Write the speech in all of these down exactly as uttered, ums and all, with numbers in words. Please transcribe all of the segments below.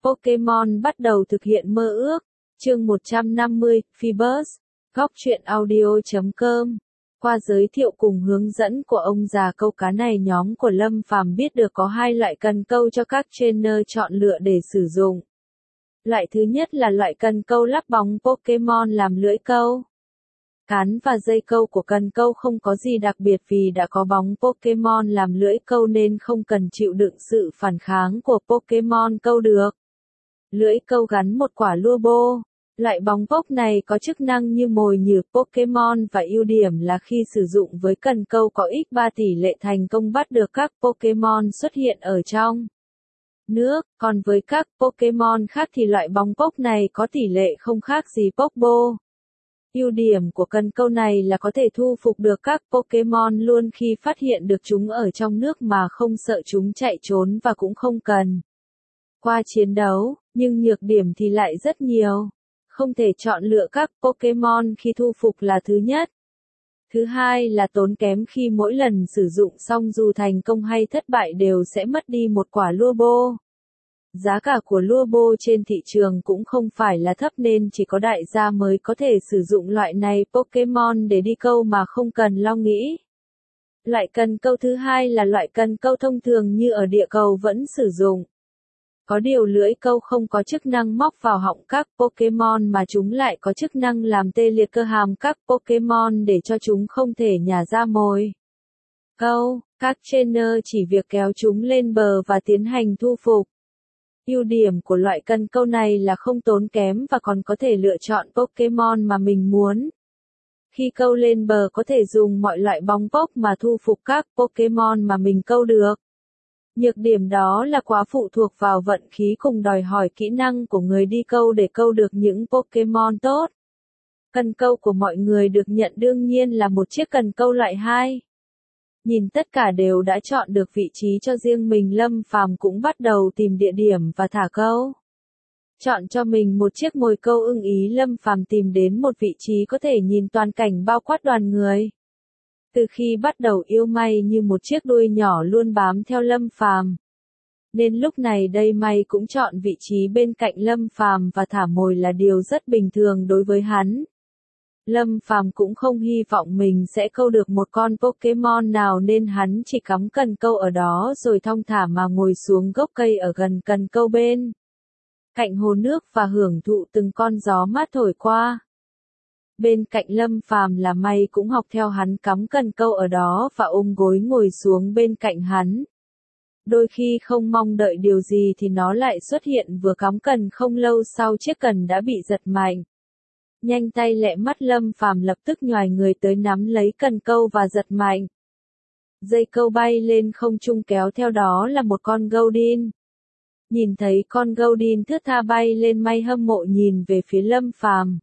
Pokemon bắt đầu thực hiện mơ ước. Chương một trăm năm mươi, Phoebus, góc truyện audio chấm com. Qua giới thiệu cùng hướng dẫn của ông già câu cá này, nhóm của Lâm Phàm biết được có hai loại cần câu cho các trainer chọn lựa để sử dụng. Loại thứ nhất là loại cần câu lắp bóng Pokemon làm lưỡi câu. Cán và dây câu của cần câu không có gì đặc biệt vì đã có bóng Pokemon làm lưỡi câu nên không cần chịu đựng sự phản kháng của Pokemon câu được. Lưỡi câu gắn một quả lua bô. Loại bóng pok này có chức năng như mồi nhử Pokemon và ưu điểm là khi sử dụng với cần câu có nhân ba tỷ lệ thành công bắt được các Pokemon xuất hiện ở trong nước, còn với các Pokemon khác thì loại bóng pok này có tỷ lệ không khác gì Pokeball. Ưu điểm của cần câu này là có thể thu phục được các Pokemon luôn khi phát hiện được chúng ở trong nước mà không sợ chúng chạy trốn và cũng không cần qua chiến đấu, nhưng nhược điểm thì lại rất nhiều. Không thể chọn lựa các Pokemon khi thu phục là thứ nhất. Thứ hai là tốn kém khi mỗi lần sử dụng xong dù thành công hay thất bại đều sẽ mất đi một quả lua bô. Giá cả của lua bô trên thị trường cũng không phải là thấp nên chỉ có đại gia mới có thể sử dụng loại này Pokemon để đi câu mà không cần lo nghĩ. Loại cần câu thứ hai là loại cần câu thông thường như ở địa cầu vẫn sử dụng. Có điều lưỡi câu không có chức năng móc vào họng các Pokemon mà chúng lại có chức năng làm tê liệt cơ hàm các Pokemon để cho chúng không thể nhả ra mồi câu. Các trainer chỉ việc kéo chúng lên bờ và tiến hành thu phục. Ưu điểm của loại cần câu này là không tốn kém và còn có thể lựa chọn Pokemon mà mình muốn. Khi câu lên bờ có thể dùng mọi loại bóng pok mà thu phục các Pokemon mà mình câu được. Nhược điểm đó là quá phụ thuộc vào vận khí cùng đòi hỏi kỹ năng của người đi câu để câu được những Pokemon tốt. Cần câu của mọi người được nhận đương nhiên là một chiếc cần câu loại hai. Nhìn tất cả đều đã chọn được vị trí cho riêng mình, Lâm Phàm cũng bắt đầu tìm địa điểm và thả câu. Chọn cho mình một chiếc mồi câu ưng ý, Lâm Phàm tìm đến một vị trí có thể nhìn toàn cảnh bao quát đoàn người. Từ khi bắt đầu yêu May như một chiếc đuôi nhỏ luôn bám theo Lâm Phàm. Nên lúc này đây May cũng chọn vị trí bên cạnh Lâm Phàm và thả mồi là điều rất bình thường đối với hắn. Lâm Phàm cũng không hy vọng mình sẽ câu được một con Pokemon nào nên hắn chỉ cắm cần câu ở đó rồi thong thả mà ngồi xuống gốc cây ở gần cần câu bên cạnh hồ nước và hưởng thụ từng con gió mát thổi qua. Bên cạnh Lâm Phàm là May cũng học theo hắn cắm cần câu ở đó và ôm gối ngồi xuống bên cạnh hắn. Đôi khi không mong đợi điều gì thì nó lại xuất hiện, vừa cắm cần không lâu sau chiếc cần đã bị giật mạnh. Nhanh tay lẹ mắt Lâm Phàm lập tức nhoài người tới nắm lấy cần câu và giật mạnh. Dây câu bay lên không trung, kéo theo đó là một con Goldeen. Nhìn thấy con Goldeen thướt tha bay lên, May hâm mộ nhìn về phía Lâm Phàm.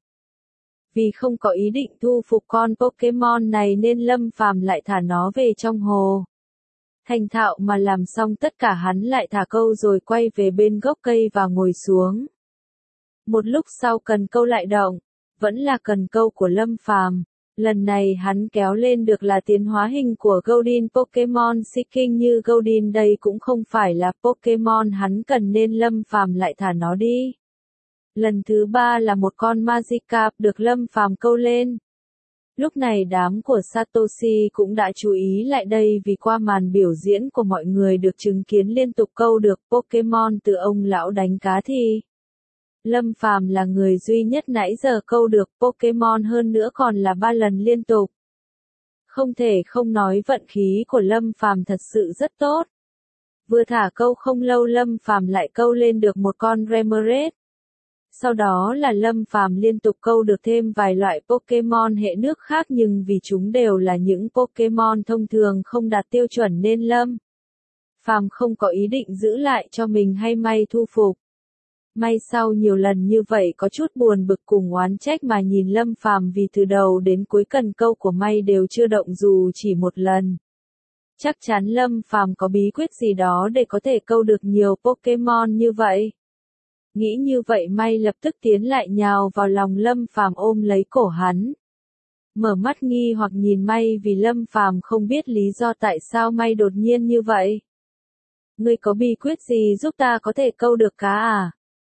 Vì không có ý định thu phục con Pokemon này nên Lâm Phàm lại thả nó về trong hồ. Thành thạo mà làm xong tất cả hắn lại thả câu rồi quay về bên gốc cây và ngồi xuống. Một lúc sau cần câu lại động, vẫn là cần câu của Lâm Phàm. Lần này hắn kéo lên được là tiến hóa hình của Goldeen Pokemon Seeking như Goldeen, đây cũng không phải là Pokemon hắn cần nên Lâm Phàm lại thả nó đi. Lần thứ ba là một con Magikarp được Lâm Phàm câu lên. Lúc này đám của Satoshi cũng đã chú ý lại đây vì qua màn biểu diễn của mọi người được chứng kiến liên tục câu được Pokemon từ ông lão đánh cá thì Lâm Phàm là người duy nhất nãy giờ câu được Pokemon, hơn nữa còn là ba lần liên tục. Không thể không nói vận khí của Lâm Phàm thật sự rất tốt. Vừa thả câu không lâu Lâm Phàm lại câu lên được một con Remoraid. Sau đó là Lâm Phàm liên tục câu được thêm vài loại Pokemon hệ nước khác, nhưng vì chúng đều là những Pokemon thông thường không đạt tiêu chuẩn nên Lâm Phàm không có ý định giữ lại cho mình hay May thu phục. May sau nhiều lần như vậy có chút buồn bực cùng oán trách mà nhìn Lâm Phàm vì từ đầu đến cuối cần câu của May đều chưa động dù chỉ một lần. Chắc chắn Lâm Phàm có bí quyết gì đó để có thể câu được nhiều Pokemon như vậy. Nghĩ như vậy May lập tức tiến lại nhào vào lòng Lâm Phàm ôm lấy cổ hắn. Mở mắt nghi hoặc nhìn May vì Lâm Phàm không biết lý do tại sao May đột nhiên như vậy. Ngươi có bí quyết gì giúp ta có thể câu được cá à?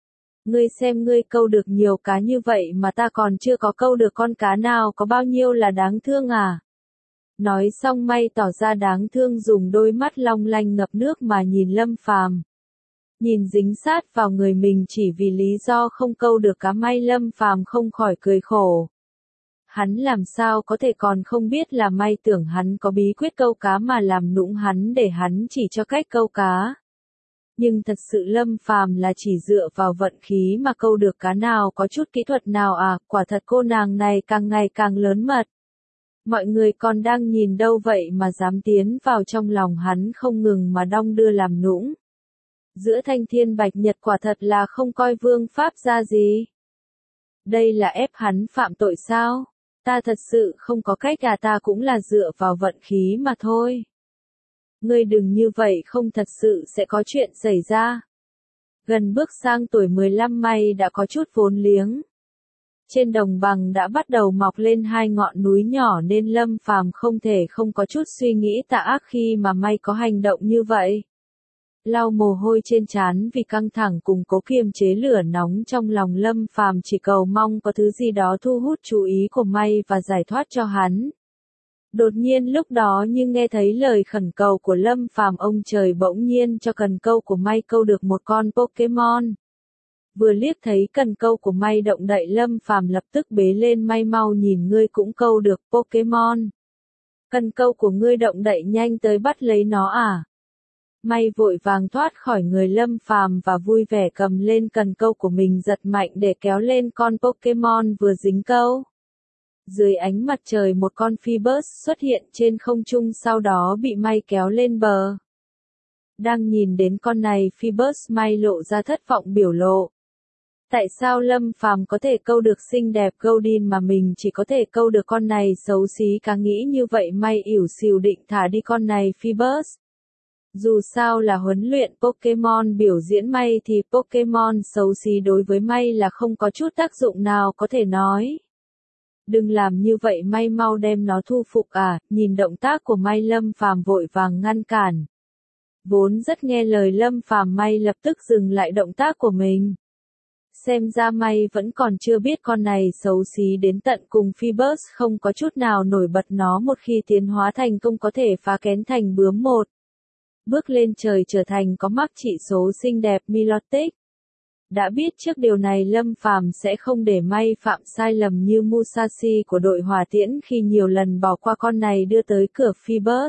Ngươi xem ngươi câu được nhiều cá như vậy mà ta còn chưa có câu được con cá nào, có bao nhiêu là đáng thương à. Nói xong May tỏ ra đáng thương, dùng đôi mắt long lanh ngập nước mà nhìn Lâm Phàm. Nhìn dính sát vào người mình chỉ vì lý do không câu được cá May, Lâm Phàm không khỏi cười khổ. Hắn làm sao có thể còn không biết là May tưởng hắn có bí quyết câu cá mà làm nũng hắn để hắn chỉ cho cách câu cá. Nhưng thật sự Lâm Phàm là chỉ dựa vào vận khí mà câu được cá nào, có chút kỹ thuật nào à, quả thật cô nàng này càng ngày càng lớn mật. Mọi người còn đang nhìn đâu vậy mà dám tiến vào trong lòng hắn không ngừng mà đong đưa làm nũng. Giữa thanh thiên bạch nhật quả thật là không coi vương pháp ra gì. Đây là ép hắn phạm tội sao? Ta thật sự không có cách à, ta cũng là dựa vào vận khí mà thôi. Ngươi đừng như vậy, không thật sự sẽ có chuyện xảy ra. Gần bước sang tuổi mười lăm, May đã có chút vốn liếng. Trên đồng bằng đã bắt đầu mọc lên hai ngọn núi nhỏ nên Lâm Phàm không thể không có chút suy nghĩ tà ác khi mà May có hành động như vậy. Lau mồ hôi trên trán vì căng thẳng cùng cố kiềm chế lửa nóng trong lòng, Lâm Phàm chỉ cầu mong có thứ gì đó thu hút chú ý của May và giải thoát cho hắn. Đột nhiên lúc đó như nghe thấy lời khẩn cầu của Lâm Phàm, ông trời bỗng nhiên cho cần câu của May câu được một con Pokemon. Vừa liếc thấy cần câu của May động đậy, Lâm Phàm lập tức bế lên May, mau nhìn, ngươi cũng câu được Pokemon. Cần câu của ngươi động đậy, nhanh tới bắt lấy nó à. May vội vàng thoát khỏi người Lâm Phàm và vui vẻ cầm lên cần câu của mình, giật mạnh để kéo lên con Pokemon vừa dính câu. Dưới ánh mặt trời một con Phoebus xuất hiện trên không trung, sau đó bị May kéo lên bờ. Đang nhìn đến con này Phoebus, May lộ ra thất vọng biểu lộ. Tại sao Lâm Phàm có thể câu được xinh đẹp Goldin mà mình chỉ có thể câu được con này xấu xí cá, nghĩ như vậy May ỉu xìu định thả đi con này Phoebus. Dù sao là huấn luyện Pokemon biểu diễn May thì Pokemon xấu xí đối với May là không có chút tác dụng nào có thể nói. Đừng làm như vậy May, mau đem nó thu phục à, nhìn động tác của May Lâm Phàm vội vàng ngăn cản. Vốn rất nghe lời Lâm Phàm, May lập tức dừng lại động tác của mình. Xem ra May vẫn còn chưa biết con này xấu xí đến tận cùng, Phoebus không có chút nào nổi bật, nó một khi tiến hóa thành công có thể phá kén thành bướm một. Bước lên trời trở thành có mắc chỉ số xinh đẹp Milotic. Đã biết trước điều này Lâm Phàm sẽ không để May phạm sai lầm như Musashi của đội hỏa tiễn khi nhiều lần bỏ qua con này đưa tới cửa Phoebus.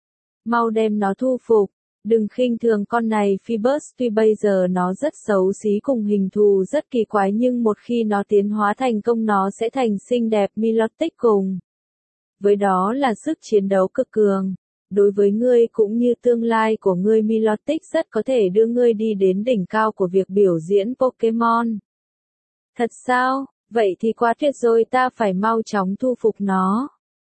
Mau đem nó thu phục, đừng khinh thường con này Phoebus, tuy bây giờ nó rất xấu xí cùng hình thù rất kỳ quái nhưng một khi nó tiến hóa thành công nó sẽ thành xinh đẹp Milotic, cùng với đó là sức chiến đấu cực cường. Đối với ngươi cũng như tương lai của ngươi, Milotic rất có thể đưa ngươi đi đến đỉnh cao của việc biểu diễn Pokemon. Thật sao? Vậy thì quá tuyệt rồi, ta phải mau chóng thu phục nó.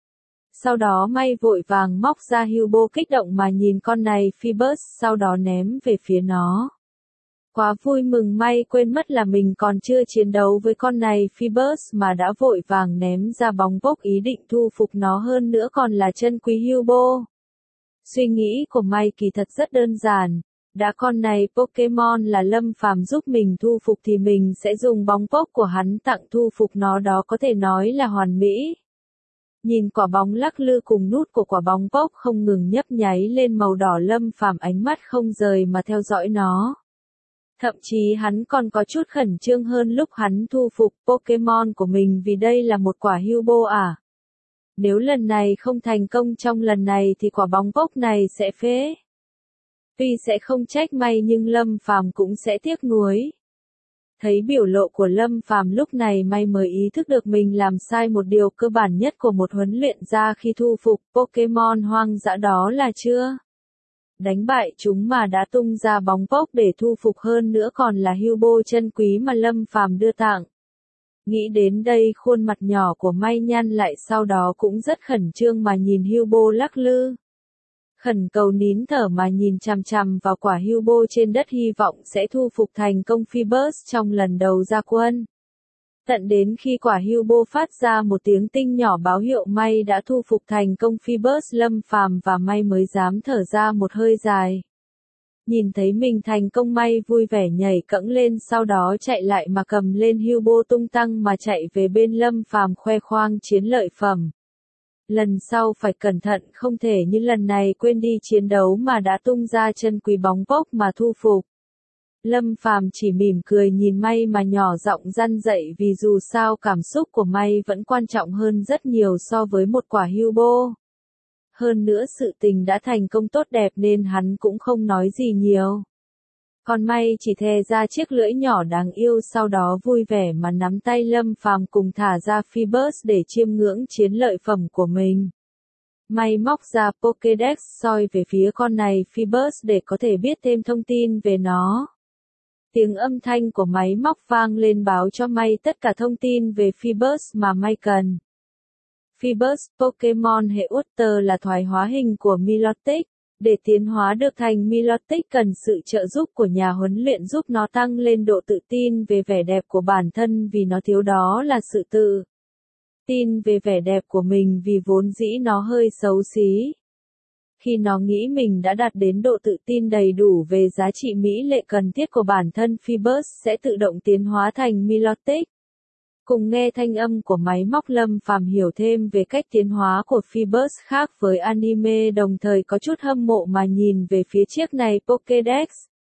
Sau đó May vội vàng móc ra Hubo, kích động mà nhìn con này Phoebus, sau đó ném về phía nó. Quá vui mừng, May quên mất là mình còn chưa chiến đấu với con này Phoebus mà đã vội vàng ném ra bóng bốc ý định thu phục nó, hơn nữa còn là chân quý Hubo. Suy nghĩ của May kỳ thật rất đơn giản, đã con này Pokemon là Lâm Phàm giúp mình thu phục thì mình sẽ dùng bóng pốc của hắn tặng thu phục nó, đó có thể nói là hoàn mỹ. Nhìn quả bóng lắc lư cùng nút của quả bóng pốc không ngừng nhấp nháy lên màu đỏ, Lâm Phàm ánh mắt không rời mà theo dõi nó. Thậm chí hắn còn có chút khẩn trương hơn lúc hắn thu phục Pokemon của mình, vì đây là một quả Hubo à. Nếu lần này không thành công trong lần này thì quả bóng pốc này sẽ phế. Tuy sẽ không trách May nhưng Lâm Phàm cũng sẽ tiếc nuối. Thấy biểu lộ của Lâm Phàm lúc này, May mới ý thức được mình làm sai một điều cơ bản nhất của một huấn luyện gia khi thu phục Pokemon hoang dã, đó là chưa đánh bại chúng mà đã tung ra bóng pốc để thu phục, hơn nữa còn là Hubo chân quý mà Lâm Phàm đưa tặng. Nghĩ đến đây khuôn mặt nhỏ của May nhăn lại, sau đó cũng rất khẩn trương mà nhìn Hubo lắc lư. Khẩn cầu nín thở mà nhìn chằm chằm vào quả Hubo trên đất, hy vọng sẽ thu phục thành công Phoebus trong lần đầu ra quân. Tận đến khi quả Hubo phát ra một tiếng tinh nhỏ báo hiệu May đã thu phục thành công Phoebus, Lâm Phàm và May mới dám thở ra một hơi dài. Nhìn thấy mình thành công May vui vẻ nhảy cẫng lên, sau đó chạy lại mà cầm lên Hugo tung tăng mà chạy về bên Lâm Phàm khoe khoang chiến lợi phẩm. Lần sau phải cẩn thận, không thể như lần này quên đi chiến đấu mà đã tung ra chân quý bóng bốc mà thu phục. Lâm Phàm chỉ mỉm cười nhìn May mà nhỏ giọng răn dạy, vì dù sao cảm xúc của May vẫn quan trọng hơn rất nhiều so với một quả Hugo. Hơn nữa sự tình đã thành công tốt đẹp nên hắn cũng không nói gì nhiều. Còn May chỉ thè ra chiếc lưỡi nhỏ đáng yêu, sau đó vui vẻ mà nắm tay Lâm Phàm cùng thả ra Phoebus để chiêm ngưỡng chiến lợi phẩm của mình. May móc ra Pokédex soi về phía con này Phoebus để có thể biết thêm thông tin về nó. Tiếng âm thanh của máy móc vang lên báo cho May tất cả thông tin về Phoebus mà May cần. Phoebus, Pokemon hệ Water là thoái hóa hình của Milotic. Để tiến hóa được thành Milotic cần sự trợ giúp của nhà huấn luyện giúp nó tăng lên độ tự tin về vẻ đẹp của bản thân, vì nó thiếu đó là sự tự tin về vẻ đẹp của mình, vì vốn dĩ nó hơi xấu xí. Khi nó nghĩ mình đã đạt đến độ tự tin đầy đủ về giá trị mỹ lệ cần thiết của bản thân, Phoebus sẽ tự động tiến hóa thành Milotic. Cùng nghe thanh âm của máy móc, Lâm Phàm hiểu thêm về cách tiến hóa của Phoebus khác với anime, đồng thời có chút hâm mộ mà nhìn về phía chiếc này Pokédex.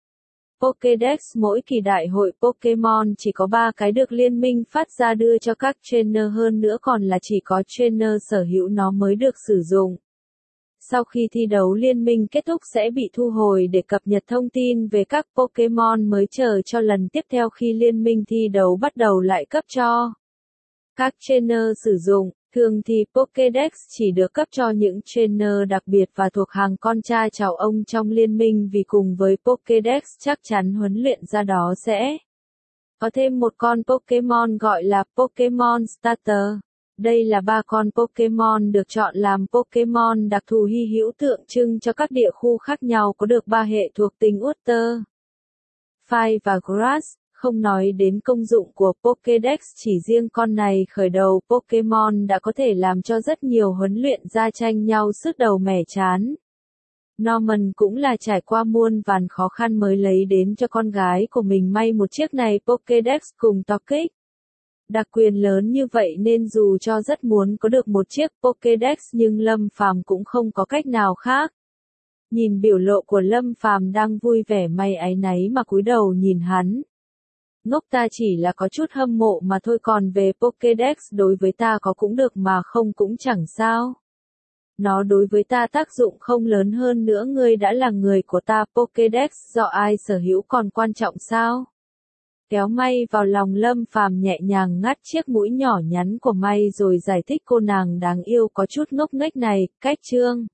Pokédex mỗi kỳ đại hội Pokemon chỉ có ba cái được liên minh phát ra đưa cho các trainer, hơn nữa còn là chỉ có trainer sở hữu nó mới được sử dụng. Sau khi thi đấu liên minh kết thúc sẽ bị thu hồi để cập nhật thông tin về các Pokemon mới, chờ cho lần tiếp theo khi liên minh thi đấu bắt đầu lại cấp cho các trainer sử dụng. Thường thì Pokédex chỉ được cấp cho những trainer đặc biệt và thuộc hàng con trai chào ông trong liên minh, vì cùng với Pokédex chắc chắn huấn luyện ra đó sẽ có thêm một con Pokemon gọi là Pokemon Starter. Đây là ba con Pokemon được chọn làm Pokemon đặc thù hy hữu tượng trưng cho các địa khu khác nhau, có được ba hệ thuộc tính Water, Fire và Grass. Không nói đến công dụng của Pokédex, chỉ riêng con này khởi đầu Pokemon đã có thể làm cho rất nhiều huấn luyện ra tranh nhau sứt đầu mẻ chán. Norman cũng là trải qua muôn vàn khó khăn mới lấy đến cho con gái của mình may một chiếc này Pokédex cùng Tokic. Đặc quyền lớn như vậy nên dù cho rất muốn có được một chiếc Pokédex nhưng Lâm Phàm cũng không có cách nào khác. Nhìn biểu lộ của Lâm Phàm đang vui vẻ, May áy náy mà cúi đầu nhìn hắn. Ngốc, ta chỉ là có chút hâm mộ mà thôi, còn về Pokédex đối với ta có cũng được mà không cũng chẳng sao. Nó đối với ta tác dụng không lớn, hơn nữa ngươi đã là người của ta, Pokédex do ai sở hữu còn quan trọng sao? Kéo May vào lòng, Lâm Phàm nhẹ nhàng ngắt chiếc mũi nhỏ nhắn của May rồi giải thích cô nàng đáng yêu có chút ngốc nghếch này. Cách chương